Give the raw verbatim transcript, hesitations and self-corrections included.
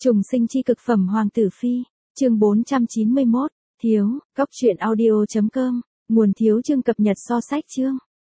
Trùng sinh chi cực phẩm Hoàng tử phi, chương bốn trăm chín mươi mốt, thiếu, cóc truyện audio chấm com, nguồn thiếu chương cập nhật so sách chương.